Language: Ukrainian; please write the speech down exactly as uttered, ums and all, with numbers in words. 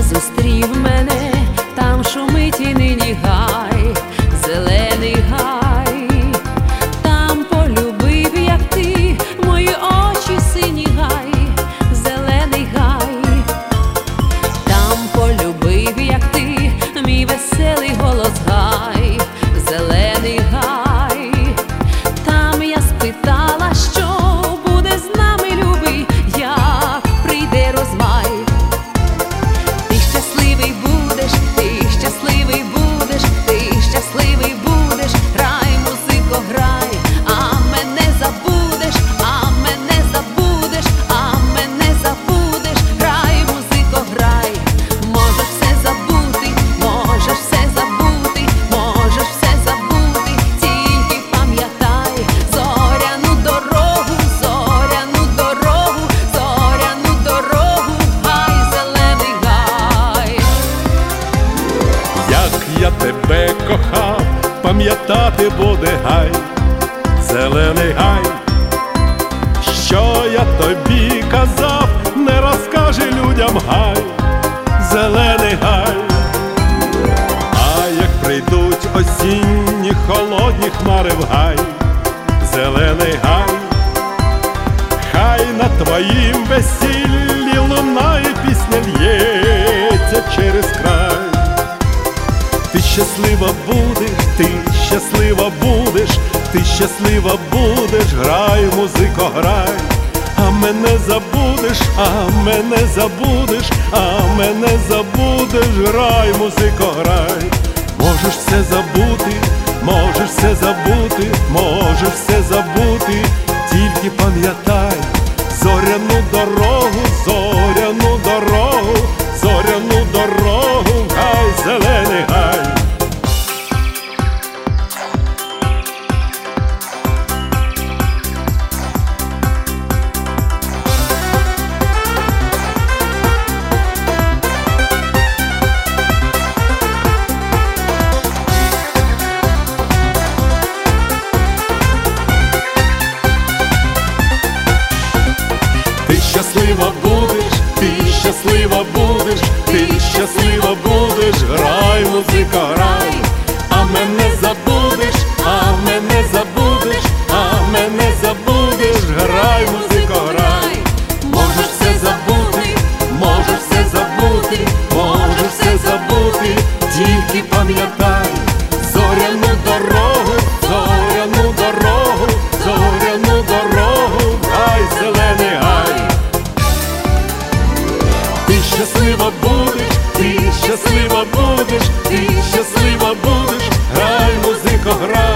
зустрів мене, там шумить і нині гай, зелений гай, там полюбив, як ти, мої очі сині гай, зелений гай, там полюбив, як ти, мій веселий голос гай, зелений гай, там я спитала, що буде з нами, любий, як прийде розмай. Ти щасливий будеш, ти щасливий будеш, ти щасливий будеш, грай, музико, грай, а мене забудеш, а мене забудеш, а мене забудеш, грай, музико, грай. Можеш все забути, можеш все забути, можеш все забути, тільки пам'ятай зоряну дорогу, зоряну дорогу, зоряну дорогу, гай, зелений гай. Як я тебе кохав, пам'ятати буде гай, зелений гай. Що я тобі казав, не розкаже людям гай, зелений гай. А як прийдуть осінні холодні хмари в гай, зелений гай, хай на твоїм весіллі лунає пісня, лється через край. Ти щаслива будеш, ти щаслива будеш, ти щаслива будеш, грай, музико, грай. А мене забудеш, а мене забудеш, а мене забудеш, грай, музико, грай. Можеш все забути, можеш все забути, можеш все забути, тільки пам'ятай зоряну дорогу, зоряну дорогу, зоряну дорогу, гай, зелений гай. Ти щаслива будеш, ти щаслива будеш, ти щаслива будеш, грай, музика, грай. А мене забудеш, а мене забудеш, а мене забудеш, грай, музика, грай. Можеш все забути, можеш все забути, можеш все забути, тільки пам'ятай зоряну дорогу, зоряну дорогу, зоряну дорогу, гай, зелений гай. Ти щаслива будеш, ти щаслива будеш, ти щаслива будеш, грай, музико, грай.